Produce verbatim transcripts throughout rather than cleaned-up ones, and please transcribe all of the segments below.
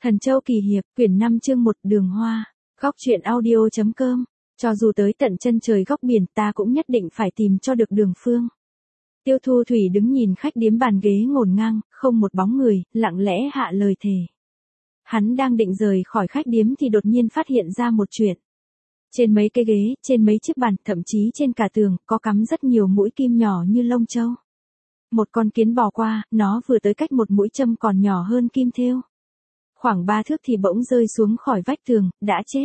Thần Châu Kỳ Hiệp, quyển năm chương một Đường Hoa, góc truyện audio.com, cho dù tới tận chân trời góc biển ta cũng nhất định phải tìm cho được Đường Phương. Tiêu Thu Thủy đứng nhìn khách điếm bàn ghế ngổn ngang, không một bóng người, lặng lẽ hạ lời thề. Hắn đang định rời khỏi khách điếm thì đột nhiên phát hiện ra một chuyện. Trên mấy cái ghế, trên mấy chiếc bàn, thậm chí trên cả tường, có cắm rất nhiều mũi kim nhỏ như lông châu. Một con kiến bò qua, nó vừa tới cách một mũi châm còn nhỏ hơn kim thêu. Khoảng ba thước thì bỗng rơi xuống khỏi vách tường, đã chết.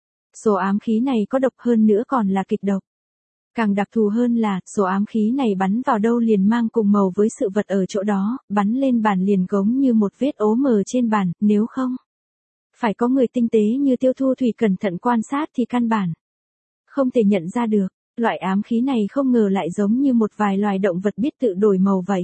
Số ám khí này có độc hơn nữa còn là kịch độc. Càng đặc thù hơn là, số ám khí này bắn vào đâu liền mang cùng màu với sự vật ở chỗ đó, bắn lên bàn liền gống như một vết ố mờ trên bàn, nếu không. Phải có người tinh tế như Tiêu Thu Thủy cẩn thận quan sát thì căn bản. Không thể nhận ra được, loại ám khí này không ngờ lại giống như một vài loài động vật biết tự đổi màu vậy.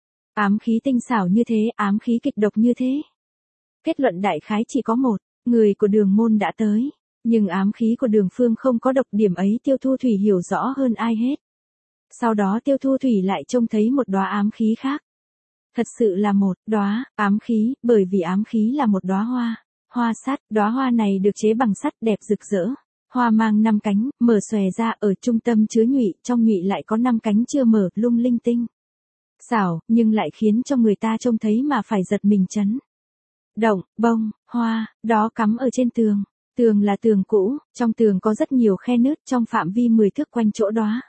Ám khí tinh xảo như thế, ám khí kịch độc như thế. Kết luận đại khái chỉ có một, người của Đường môn đã tới. Nhưng ám khí của Đường Phương không có độc, điểm ấy Tiêu Thu Thủy hiểu rõ hơn ai hết. Sau đó Tiêu Thu Thủy lại trông thấy một đóa ám khí khác. Thật sự là một đóa ám khí, bởi vì ám khí là một đóa hoa, hoa sắt, đóa hoa này được chế bằng sắt đẹp rực rỡ. Hoa mang năm cánh, mở xòe ra, ở trung tâm chứa nhụy, trong nhụy lại có năm cánh chưa mở, lung linh tinh. Xảo, nhưng lại khiến cho người ta trông thấy mà phải giật mình chấn động. Bông, hoa, đó cắm ở trên tường. Tường là tường cũ, trong tường có rất nhiều khe nứt trong phạm vi mười thước quanh chỗ đóa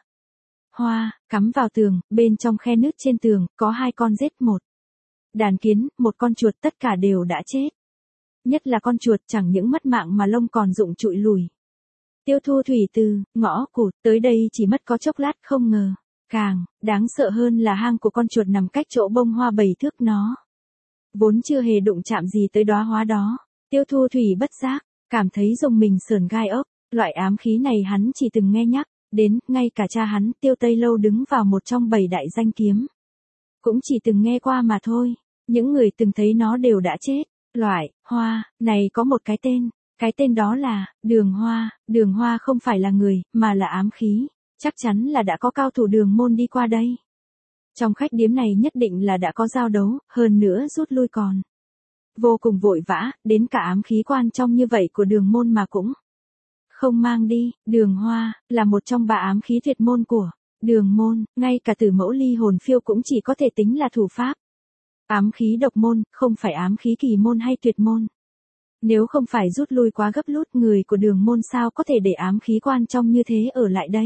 hoa, cắm vào tường, bên trong khe nứt trên tường, có hai con rết, một đàn kiến, một con chuột, tất cả đều đã chết. Nhất là con chuột chẳng những mất mạng mà lông còn rụng trụi lùi. Tiêu Thu Thủy từ ngõ cụt tới đây chỉ mất có chốc lát, không ngờ. Càng đáng sợ hơn là hang của con chuột nằm cách chỗ bông hoa bảy thước, nó vốn chưa hề đụng chạm gì tới đóa hoa đó. Tiêu Thu Thủy bất giác cảm thấy rùng mình sởn gai ốc. Loại ám khí này hắn chỉ từng nghe nhắc đến, ngay cả cha hắn, Tiêu Tây Lâu đứng vào một trong bảy đại danh kiếm, cũng chỉ từng nghe qua mà thôi. Những người từng thấy nó đều đã chết. Loại hoa này có một cái tên, cái tên đó là Đường Hoa. Đường Hoa không phải là người, mà là ám khí. Chắc chắn là đã có cao thủ Đường môn đi qua đây. Trong khách điếm này nhất định là đã có giao đấu, hơn nữa rút lui còn vô cùng vội vã, đến cả ám khí quan trọng như vậy của Đường môn mà cũng không mang đi. Đường Hoa là một trong ba ám khí tuyệt môn của Đường môn, ngay cả Tử Mẫu Ly Hồn Phiêu cũng chỉ có thể tính là thủ pháp. Ám khí độc môn, không phải ám khí kỳ môn hay tuyệt môn. Nếu không phải rút lui quá gấp rút, người của Đường môn sao có thể để ám khí quan trọng như thế ở lại đây.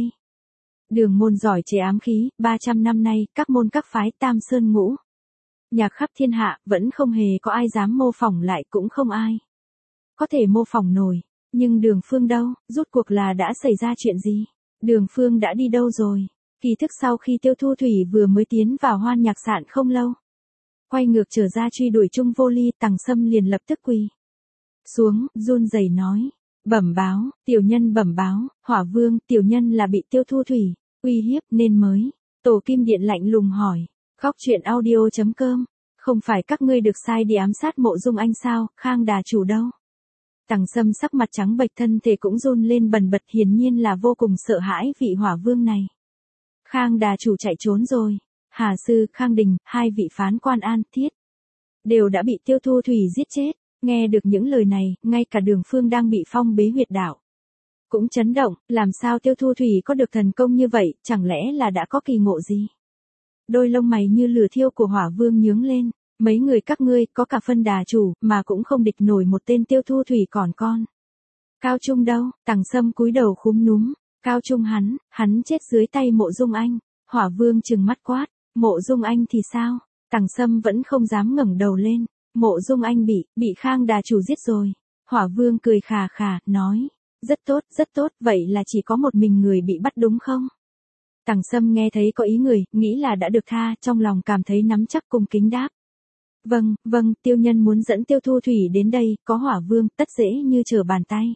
Đường môn giỏi chế ám khí, ba trăm năm nay, các môn các phái tam sơn ngũ nhạc khắp thiên hạ, vẫn không hề có ai dám mô phỏng lại, cũng không ai có thể mô phỏng nổi. Nhưng Đường Phương đâu, rút cuộc là đã xảy ra chuyện gì? Đường Phương đã đi đâu rồi? Kỳ thức sau khi Tiêu Thu Thủy vừa mới tiến vào Hoan Nhạc Sạn không lâu, quay ngược trở ra truy đuổi Trung Vô Ly, Tằng Sâm liền lập tức quỳ xuống, run rẩy nói: "Bẩm báo, tiểu nhân bẩm báo, Hỏa Vương, tiểu nhân là bị Tiêu Thu Thủy uy hiếp nên mới." Tổ Kim Điện lạnh lùng hỏi. Góc truyện audio.com, không phải các ngươi được sai đi ám sát Mộ Dung Anh sao, Khang đà chủ đâu? Tằng Sâm sắc mặt trắng bệch, thân thể cũng run lên bần bật, hiển nhiên là vô cùng sợ hãi vị Hỏa Vương này. Khang đà chủ chạy trốn rồi. Hà Sư, Khang Đình, hai vị phán quan An Thiết đều đã bị Tiêu Thu Thủy giết chết. Nghe được những lời này, ngay cả Đường Phương đang bị phong bế huyệt đạo cũng chấn động. Làm sao Tiêu Thu Thủy có được thần công như vậy, chẳng lẽ là đã có kỳ ngộ gì? Đôi lông mày như lửa thiêu của Hỏa Vương nhướng lên. Mấy người các ngươi, có cả phân đà chủ, mà cũng không địch nổi một tên Tiêu Thu Thủy còn con Cao Trung đâu? Tằng Sâm cúi đầu khúm núm. Cao Trung hắn, hắn chết dưới tay Mộ Dung Anh. Hỏa Vương trừng mắt quát: "Mộ Dung Anh thì sao?" Tằng Sâm vẫn không dám ngẩng đầu lên. Mộ Dung Anh bị, bị Khang đà chủ giết rồi. Hỏa Vương cười khà khà, nói: "Rất tốt, rất tốt, vậy là chỉ có một mình người bị bắt đúng không?" Tằng Sâm nghe thấy có ý người, nghĩ là đã được tha, trong lòng cảm thấy nắm chắc, cung kính đáp: "Vâng, vâng, tiêu nhân muốn dẫn Tiêu Thu Thủy đến đây, có Hỏa Vương, tất dễ như trở bàn tay."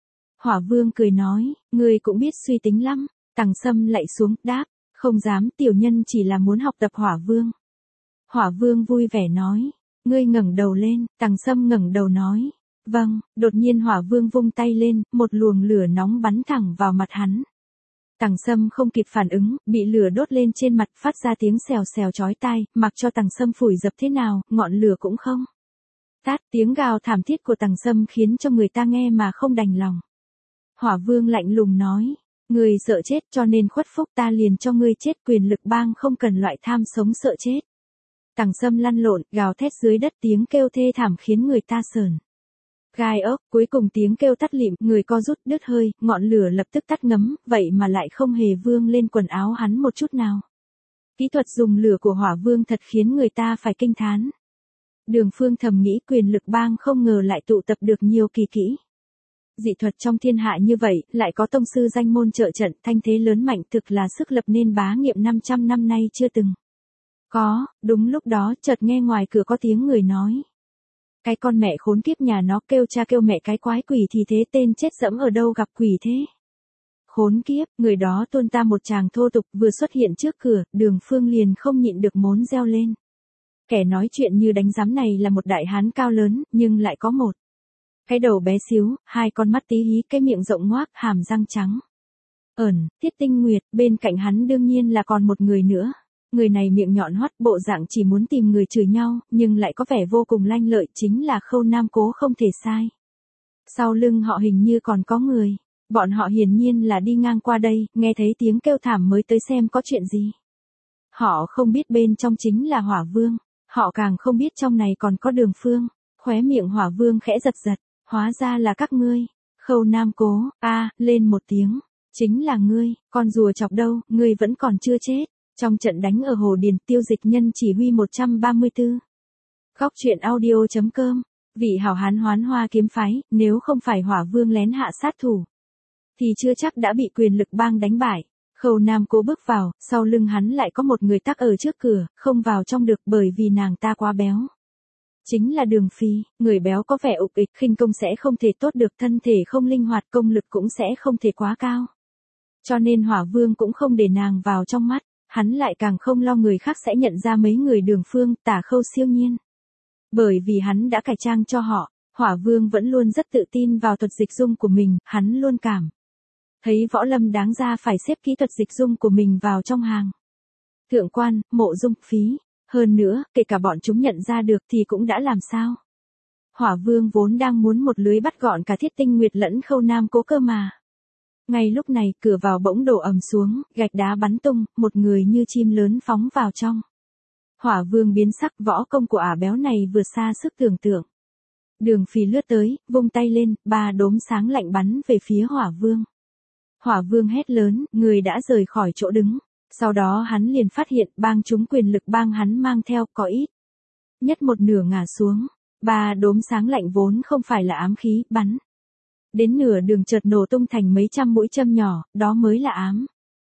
Hỏa Vương cười nói: "Ngươi cũng biết suy tính lắm." Tằng Sâm lạy xuống, đáp: "Không dám, tiểu nhân chỉ là muốn học tập Hỏa Vương." Hỏa Vương vui vẻ nói: "Ngươi ngẩng đầu lên." Tằng Sâm ngẩng đầu nói: "Vâng." Đột nhiên Hỏa Vương vung tay lên, một luồng lửa nóng bắn thẳng vào mặt hắn. Tằng Sâm không kịp phản ứng, bị lửa đốt lên trên mặt, phát ra tiếng xèo xèo chói tai, mặc cho Tằng Sâm phủi dập thế nào, ngọn lửa cũng không Tát, tiếng gào thảm thiết của Tằng Sâm khiến cho người ta nghe mà không đành lòng. Hỏa Vương lạnh lùng nói, ngươi sợ chết cho nên khuất phục, ta liền cho ngươi chết, quyền lực bang không cần loại tham sống sợ chết. Tằng Sâm lăn lộn, gào thét dưới đất, tiếng kêu thê thảm khiến người ta sờn gai ốc, cuối cùng tiếng kêu tắt lịm, người co rút đứt hơi, ngọn lửa lập tức tắt ngấm, vậy mà lại không hề vương lên quần áo hắn một chút nào. Kỹ thuật dùng lửa của Hỏa Vương thật khiến người ta phải kinh thán. Đường Phương thầm nghĩ quyền lực bang không ngờ lại tụ tập được nhiều kỳ kỹ dị thuật trong thiên hạ như vậy, lại có tông sư danh môn trợ trận, thanh thế lớn mạnh, thực là sức lập nên bá nghiệp năm trăm năm nay chưa từng có. Đúng lúc đó chợt nghe ngoài cửa có tiếng người nói. Cái con mẹ khốn kiếp nhà nó, kêu cha kêu mẹ cái quái quỷ thì thế, tên chết dẫm ở đâu gặp quỷ thế. Khốn kiếp, người đó tuôn ta một tràng thô tục, vừa xuất hiện trước cửa, Đường Phương liền không nhịn được mốn reo lên. Kẻ nói chuyện như đánh giám này là một đại hán cao lớn, nhưng lại có một cái đầu bé xíu, hai con mắt tí hí, cái miệng rộng ngoác, hàm răng trắng ẩn, Tiết Tinh Nguyệt. Bên cạnh hắn đương nhiên là còn một người nữa. Người này miệng nhọn hoắt, bộ dạng chỉ muốn tìm người chửi nhau, nhưng lại có vẻ vô cùng lanh lợi, chính là Khâu Nam Cố không thể sai. Sau lưng họ hình như còn có người. Bọn họ hiển nhiên là đi ngang qua đây, nghe thấy tiếng kêu thảm mới tới xem có chuyện gì. Họ không biết bên trong chính là Hỏa Vương. Họ càng không biết trong này còn có Đường Phương. Khóe miệng Hỏa Vương khẽ giật giật. Hóa ra là các ngươi. Khâu Nam Cố, a, lên một tiếng. Chính là ngươi, con rùa chọc đâu, ngươi vẫn còn chưa chết. Trong trận đánh ở Hồ Điền, Tiêu Dịch Nhân chỉ huy một trăm ba mươi tư. Góc truyện audio chấm com. Vị hảo hán Hoán Hoa kiếm phái, nếu không phải Hỏa Vương lén hạ sát thủ, thì chưa chắc đã bị quyền lực bang đánh bại. Khâu Nam Cố bước vào, sau lưng hắn lại có một người tắc ở trước cửa, không vào trong được bởi vì nàng ta quá béo. Chính là Đường Phi, người béo có vẻ ục ịch, khinh công sẽ không thể tốt được, thân thể không linh hoạt, công lực cũng sẽ không thể quá cao. Cho nên Hỏa Vương cũng không để nàng vào trong mắt, hắn lại càng không lo người khác sẽ nhận ra mấy người Đường Phương, Tả Khâu, Siêu Nhiên. Bởi vì hắn đã cải trang cho họ, Hỏa Vương vẫn luôn rất tự tin vào thuật dịch dung của mình, hắn luôn cảm thấy võ lâm đáng ra phải xếp kỹ thuật dịch dung của mình vào trong hàng thượng quan, Mộ Dung, Phí. Hơn nữa, kể cả bọn chúng nhận ra được thì cũng đã làm sao. Hỏa Vương vốn đang muốn một lưới bắt gọn cả Thiết Tinh Nguyệt lẫn Khâu Nam Cố cơ mà. Ngay lúc này, cửa vào bỗng đổ ầm xuống, gạch đá bắn tung, một người như chim lớn phóng vào trong. Hỏa Vương biến sắc, võ công của ả béo này vừa xa sức tưởng tượng. Đường Phi lướt tới, vung tay lên, ba đốm sáng lạnh bắn về phía Hỏa Vương. Hỏa Vương hét lớn, người đã rời khỏi chỗ đứng. Sau đó hắn liền phát hiện bang chúng quyền lực bang hắn mang theo có ít nhất một nửa ngả xuống. Ba đốm sáng lạnh vốn không phải là ám khí, bắn đến nửa đường chợt nổ tung thành mấy trăm mũi châm nhỏ, đó mới là ám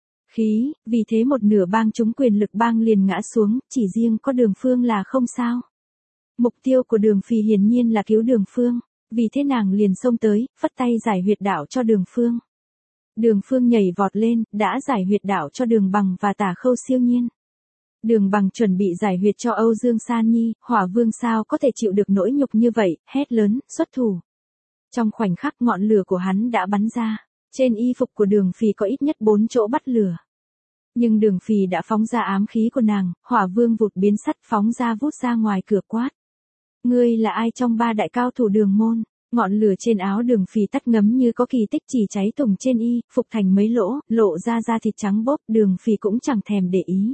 khí. Vì thế một nửa bang chúng quyền lực bang liền ngã xuống, chỉ riêng có Đường Phương là không sao. Mục tiêu của Đường Phi hiển nhiên là cứu Đường Phương, vì thế nàng liền xông tới, phất tay giải huyệt đạo cho Đường Phương. Đường Phương nhảy vọt lên, đã giải huyệt đạo cho Đường Bằng và Tả Khâu, Siêu Nhiên. Đường Bằng chuẩn bị giải huyệt cho Âu Dương San Nhi, Hỏa Vương sao có thể chịu được nỗi nhục như vậy, hét lớn, xuất thủ. Trong khoảnh khắc ngọn lửa của hắn đã bắn ra, trên y phục của Đường Phi có ít nhất bốn chỗ bắt lửa. Nhưng Đường Phi đã phóng ra ám khí của nàng, Hỏa Vương vụt biến sắt phóng ra vút ra ngoài cửa quát. Ngươi là ai trong ba đại cao thủ Đường môn? Ngọn lửa trên áo Đường Phi tắt ngấm như có kỳ tích, chỉ cháy tùng trên y, phục thành mấy lỗ, lộ ra da thịt trắng bốp, Đường Phi cũng chẳng thèm để ý.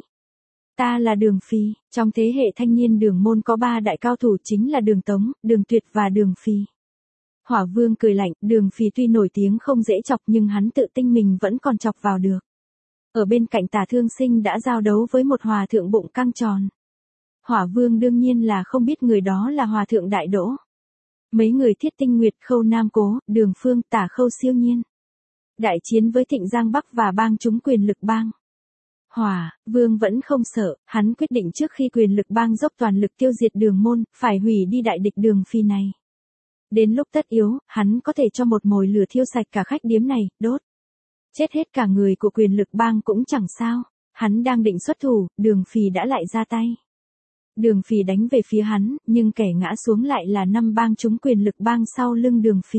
Ta là Đường Phi, trong thế hệ thanh niên Đường môn có ba đại cao thủ chính là Đường Tống, Đường Tuyệt và Đường Phi. Hỏa Vương cười lạnh, Đường Phi tuy nổi tiếng không dễ chọc nhưng hắn tự tin mình vẫn còn chọc vào được. Ở bên cạnh Tả Thương Sinh đã giao đấu với một hòa thượng bụng căng tròn. Hỏa Vương đương nhiên là không biết người đó là hòa thượng Đại Đỗ. Mấy người Thiết Tinh Nguyệt, Khâu Nam Cố, Đường Phương, Tả Khâu, Siêu Nhiên đại chiến với Thịnh Giang Bắc và bang chúng quyền lực bang. Hỏa Vương vẫn không sợ, hắn quyết định trước khi quyền lực bang dốc toàn lực tiêu diệt Đường môn, phải hủy đi đại địch Đường Phi này. Đến lúc tất yếu, hắn có thể cho một mồi lửa thiêu sạch cả khách điếm này, đốt chết hết cả người của quyền lực bang cũng chẳng sao. Hắn đang định xuất thủ, Đường Phi đã lại ra tay. Đường Phi đánh về phía hắn, nhưng kẻ ngã xuống lại là năm bang chúng quyền lực bang sau lưng Đường Phi.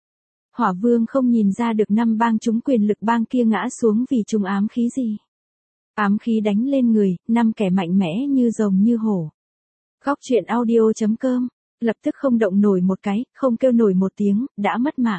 Hỏa Vương không nhìn ra được năm bang chúng quyền lực bang kia ngã xuống vì chúng ám khí gì. Ám khí đánh lên người, năm kẻ mạnh mẽ như rồng như hổ. Góc truyện audio chấm com lập tức không động nổi một cái, không kêu nổi một tiếng, đã mất mạng.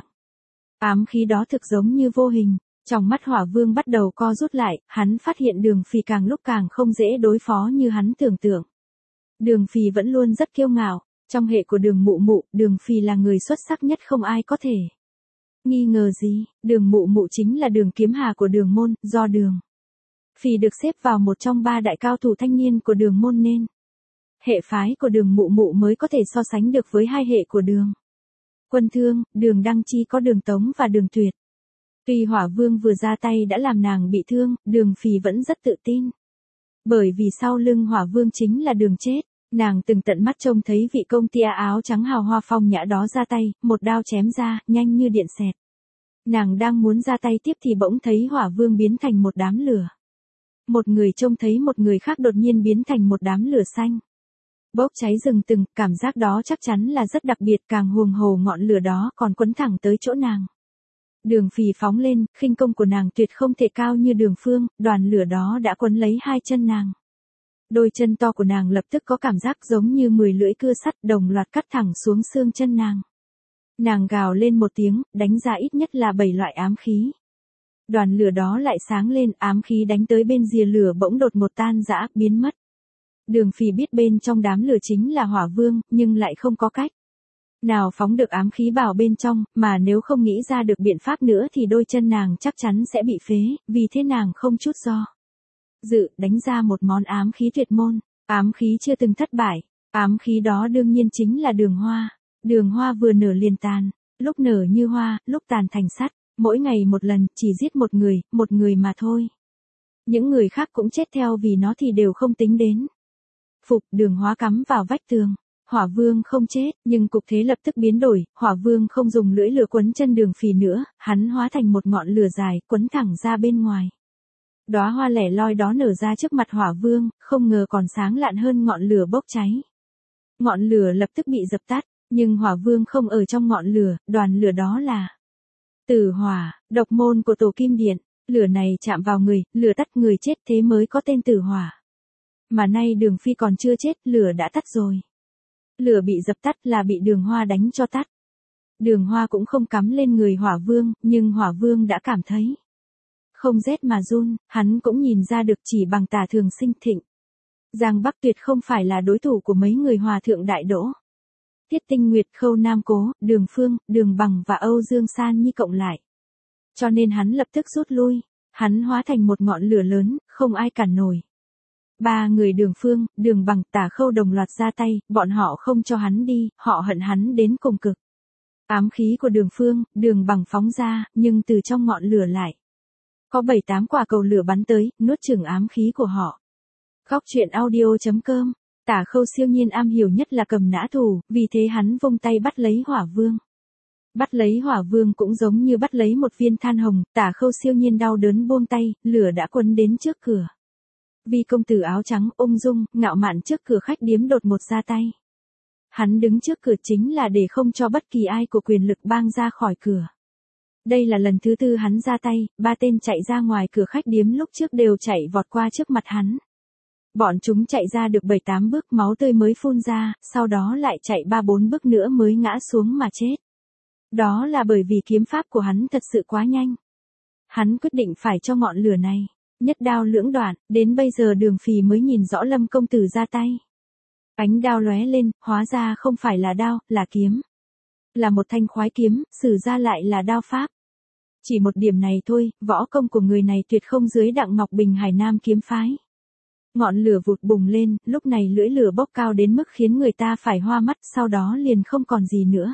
Ám khí đó thực giống như vô hình, trong mắt Hỏa Vương bắt đầu co rút lại, hắn phát hiện Đường Phì càng lúc càng không dễ đối phó như hắn tưởng tượng. Đường Phì vẫn luôn rất kiêu ngạo, trong hệ của Đường Mụ Mụ, Đường Phì là người xuất sắc nhất không ai có thể nghi ngờ gì, Đường Mụ Mụ chính là Đường Kiếm Hà của Đường môn, do Đường Phì được xếp vào một trong ba đại cao thủ thanh niên của Đường môn nên hệ phái của Đường Mụ Mụ mới có thể so sánh được với hai hệ của Đường Quân Thương, Đường Đăng Chi có Đường Tống và Đường Tuyệt. Tuy Hỏa Vương vừa ra tay đã làm nàng bị thương, Đường Phì vẫn rất tự tin. Bởi vì sau lưng Hỏa Vương chính là Đường Chết, nàng từng tận mắt trông thấy vị công tia áo trắng hào hoa phong nhã đó ra tay, một đao chém ra, nhanh như điện xẹt. Nàng đang muốn ra tay tiếp thì bỗng thấy Hỏa Vương biến thành một đám lửa. Một người trông thấy một người khác đột nhiên biến thành một đám lửa xanh. Bốc cháy rừng từng, cảm giác đó chắc chắn là rất đặc biệt, càng huồng hồ ngọn lửa đó còn quấn thẳng tới chỗ nàng. Đường Phì phóng lên, khinh công của nàng tuyệt không thể cao như Đường Phương, đoàn lửa đó đã quấn lấy hai chân nàng. Đôi chân to của nàng lập tức có cảm giác giống như mười lưỡi cưa sắt đồng loạt cắt thẳng xuống xương chân nàng. Nàng gào lên một tiếng, đánh ra ít nhất là bảy loại ám khí. Đoàn lửa đó lại sáng lên, ám khí đánh tới bên rìa lửa bỗng đột một tan rã, biến mất. Đường Phì biết bên trong đám lửa chính là Hỏa Vương, nhưng lại không có cách nào phóng được ám khí vào bên trong, mà nếu không nghĩ ra được biện pháp nữa thì đôi chân nàng chắc chắn sẽ bị phế, vì thế nàng không chút do dự, đánh ra một món ám khí tuyệt môn, ám khí chưa từng thất bại. Ám khí đó đương nhiên chính là Đường Hoa. Đường Hoa vừa nở liền tàn, lúc nở như hoa, lúc tàn thành sắt, mỗi ngày một lần, chỉ giết một người, một người mà thôi. Những người khác cũng chết theo vì nó thì đều không tính đến. Phục, Đường Hoa cắm vào vách tường. Hỏa Vương không chết, nhưng cục thế lập tức biến đổi, Hỏa Vương không dùng lưỡi lửa quấn chân Đường Phì nữa, hắn hóa thành một ngọn lửa dài, quấn thẳng ra bên ngoài. Đóa hoa lẻ loi đó nở ra trước mặt Hỏa Vương, không ngờ còn sáng lạn hơn ngọn lửa bốc cháy. Ngọn lửa lập tức bị dập tắt, nhưng Hỏa Vương không ở trong ngọn lửa, đoàn lửa đó là Tử Hỏa, độc môn của Tổ Kim Điện, lửa này chạm vào người, lửa tắt người chết, thế mới có tên Tử Hỏa. Mà nay Đường Phi còn chưa chết, lửa đã tắt rồi. Lửa bị dập tắt là bị Đường Hoa đánh cho tắt. Đường Hoa cũng không cắm lên người Hỏa Vương, nhưng Hỏa Vương đã cảm thấy không rét mà run, hắn cũng nhìn ra được chỉ bằng tà thường sinh thịnh. Giang Bắc tuyệt không phải là đối thủ của mấy người hòa thượng đại đỗ. Tiết Tinh Nguyệt, Khâu Nam Cố, Đường Phương, Đường Bằng và Âu Dương San Nhi cộng lại. Cho nên hắn lập tức rút lui, hắn hóa thành một ngọn lửa lớn, không ai cản nổi. Ba người Đường Phương, Đường Bằng, Tả Khâu đồng loạt ra tay, bọn họ không cho hắn đi, họ hận hắn đến cùng cực. Ám khí của Đường Phương, Đường Bằng phóng ra, nhưng từ trong ngọn lửa lại có bảy tám quả cầu lửa bắn tới, nuốt chửng ám khí của họ. Góc truyện audio chấm com. Tả Khâu siêu nhiên am hiểu nhất là cầm nã thủ, vì thế hắn vung tay bắt lấy Hỏa Vương. Bắt lấy Hỏa Vương cũng giống như bắt lấy một viên than hồng, Tả Khâu siêu nhiên đau đớn buông tay, lửa đã quấn đến trước cửa. Vì công tử áo trắng ung dung, ngạo mạn trước cửa khách điếm đột một ra tay. Hắn đứng trước cửa chính là để không cho bất kỳ ai của quyền lực bang ra khỏi cửa. Đây là lần thứ tư hắn ra tay, ba tên chạy ra ngoài cửa khách điếm lúc trước đều chạy vọt qua trước mặt hắn. Bọn chúng chạy ra được bảy tám bước máu tươi mới phun ra, sau đó lại chạy ba bốn bước nữa mới ngã xuống mà chết. Đó là bởi vì kiếm pháp của hắn thật sự quá nhanh. Hắn quyết định phải cho ngọn lửa này nhất đao lưỡng đoạn, đến bây giờ Đường Phì mới nhìn rõ Lâm công tử ra tay. Ánh đao lóe lên, hóa ra không phải là đao, là kiếm. Là một thanh khoái kiếm, sử ra lại là đao pháp. Chỉ một điểm này thôi, võ công của người này tuyệt không dưới Đặng Ngọc Bình Hải Nam kiếm phái. Ngọn lửa vụt bùng lên, lúc này lưỡi lửa bốc cao đến mức khiến người ta phải hoa mắt, sau đó liền không còn gì nữa.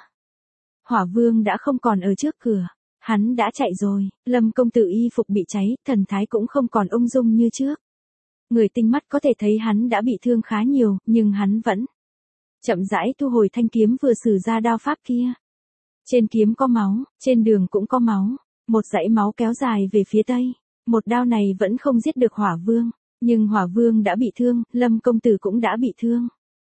Hỏa Vương đã không còn ở trước cửa, hắn đã chạy rồi, Lâm công tử y phục bị cháy, thần thái cũng không còn ung dung như trước. Người tinh mắt có thể thấy hắn đã bị thương khá nhiều, nhưng hắn vẫn chậm rãi thu hồi thanh kiếm vừa sử ra đao pháp kia. Trên kiếm có máu, trên đường cũng có máu, một dãy máu kéo dài về phía tây. Một đao này vẫn không giết được Hỏa Vương, nhưng Hỏa Vương đã bị thương, Lâm công tử cũng đã bị thương.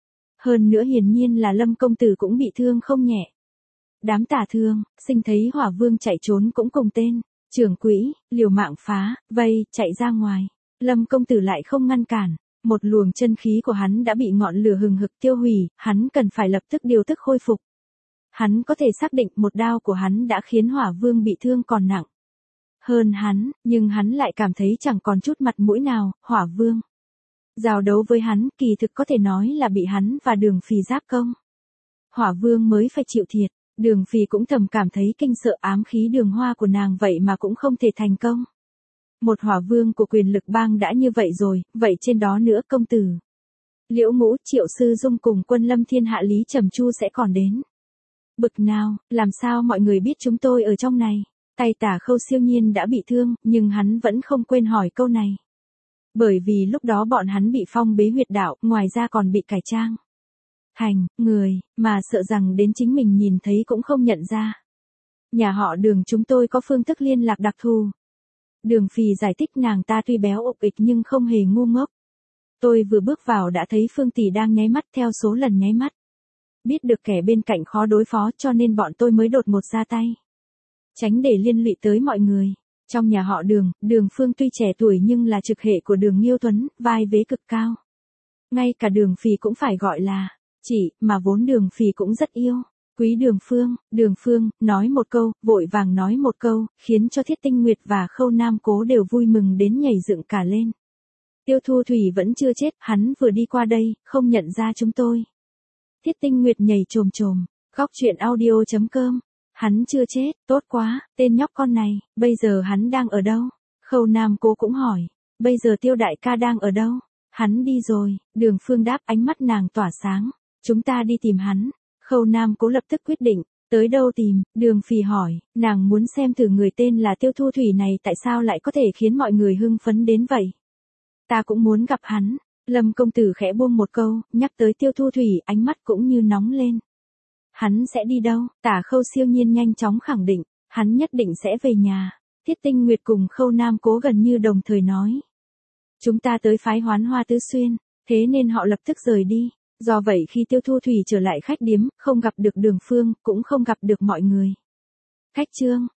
Hơn nữa hiển nhiên là Lâm công tử cũng bị thương không nhẹ. Đám tả thương, sinh thấy Hỏa Vương chạy trốn cũng cùng tên, trưởng quỹ, liều mạng phá, vây, chạy ra ngoài. Lâm công tử lại không ngăn cản, Một luồng chân khí của hắn đã bị ngọn lửa hừng hực tiêu hủy, hắn cần phải lập tức điều tức khôi phục. Hắn có thể xác định một đao của hắn đã khiến Hỏa Vương bị thương còn nặng hơn hắn, nhưng hắn lại cảm thấy chẳng còn chút mặt mũi nào. Hỏa Vương giao đấu với hắn, kỳ thực có thể nói là bị hắn và Đường Phì giáp công. Hỏa Vương mới phải chịu thiệt, Đường Phì cũng thầm cảm thấy kinh sợ, ám khí Đường Hoa của nàng vậy mà cũng không thể thành công. Một Hỏa Vương của quyền lực bang đã như vậy rồi, vậy trên đó nữa công tử Liễu Ngũ, Triệu Sư Dung cùng quân lâm thiên hạ Lý Trầm Chu sẽ còn đến. Bực nào, làm sao mọi người biết chúng tôi ở trong này? Tay Tả Khâu siêu nhiên đã bị thương, nhưng hắn vẫn không quên hỏi câu này. Bởi vì lúc đó bọn hắn bị phong bế huyệt đạo, ngoài ra còn bị cải trang thành người, mà sợ rằng đến chính mình nhìn thấy cũng không nhận ra. Nhà họ Đường chúng tôi có phương thức liên lạc đặc thù. Đường Phì giải thích, nàng ta tuy béo ục ịch nhưng không hề ngu ngốc. Tôi vừa bước vào đã thấy Phương tỷ đang nháy mắt theo số lần nháy mắt. Biết được kẻ bên cạnh khó đối phó cho nên bọn tôi mới đột ngột ra tay. Tránh để liên lụy tới mọi người. Trong nhà họ Đường, Đường Phương tuy trẻ tuổi nhưng là trực hệ của Đường Nghiêu Tuấn, vai vế cực cao. Ngay cả Đường Phì cũng phải gọi là chị, mà vốn Đường Phì cũng rất yêu. Quý Đường Phương, Đường Phương, nói một câu, vội vàng nói một câu, khiến cho Thiết Tinh Nguyệt và Khâu Nam Cố đều vui mừng đến nhảy dựng cả lên. Tiêu Thu Thủy vẫn chưa chết, hắn vừa đi qua đây, không nhận ra chúng tôi. Thiết Tinh Nguyệt nhảy chồm chồm, góc truyện audio chấm com. Hắn chưa chết, tốt quá, tên nhóc con này, bây giờ hắn đang ở đâu? Khâu Nam Cố cũng hỏi, bây giờ Tiêu đại ca đang ở đâu? Hắn đi rồi, Đường Phương đáp, ánh mắt nàng tỏa sáng, chúng ta đi tìm hắn. Khâu Nam Cố lập tức quyết định, tới đâu tìm? Đường Phì hỏi, nàng muốn xem thử người tên là Tiêu Thu Thủy này tại sao lại có thể khiến mọi người hưng phấn đến vậy. Ta cũng muốn gặp hắn. Lâm công tử khẽ buông một câu, nhắc tới Tiêu Thu Thủy, ánh mắt cũng như nóng lên. Hắn sẽ đi đâu? Tả Khâu siêu nhiên nhanh chóng khẳng định, hắn nhất định sẽ về nhà. Thiết Tinh Nguyệt cùng Khâu Nam Cố gần như đồng thời nói. Chúng ta tới phái Hoán Hoa Tứ Xuyên, thế nên họ lập tức rời đi. Do vậy khi Tiêu Thu Thủy trở lại khách điếm, không gặp được Đường Phương, cũng không gặp được mọi người. Khách trương,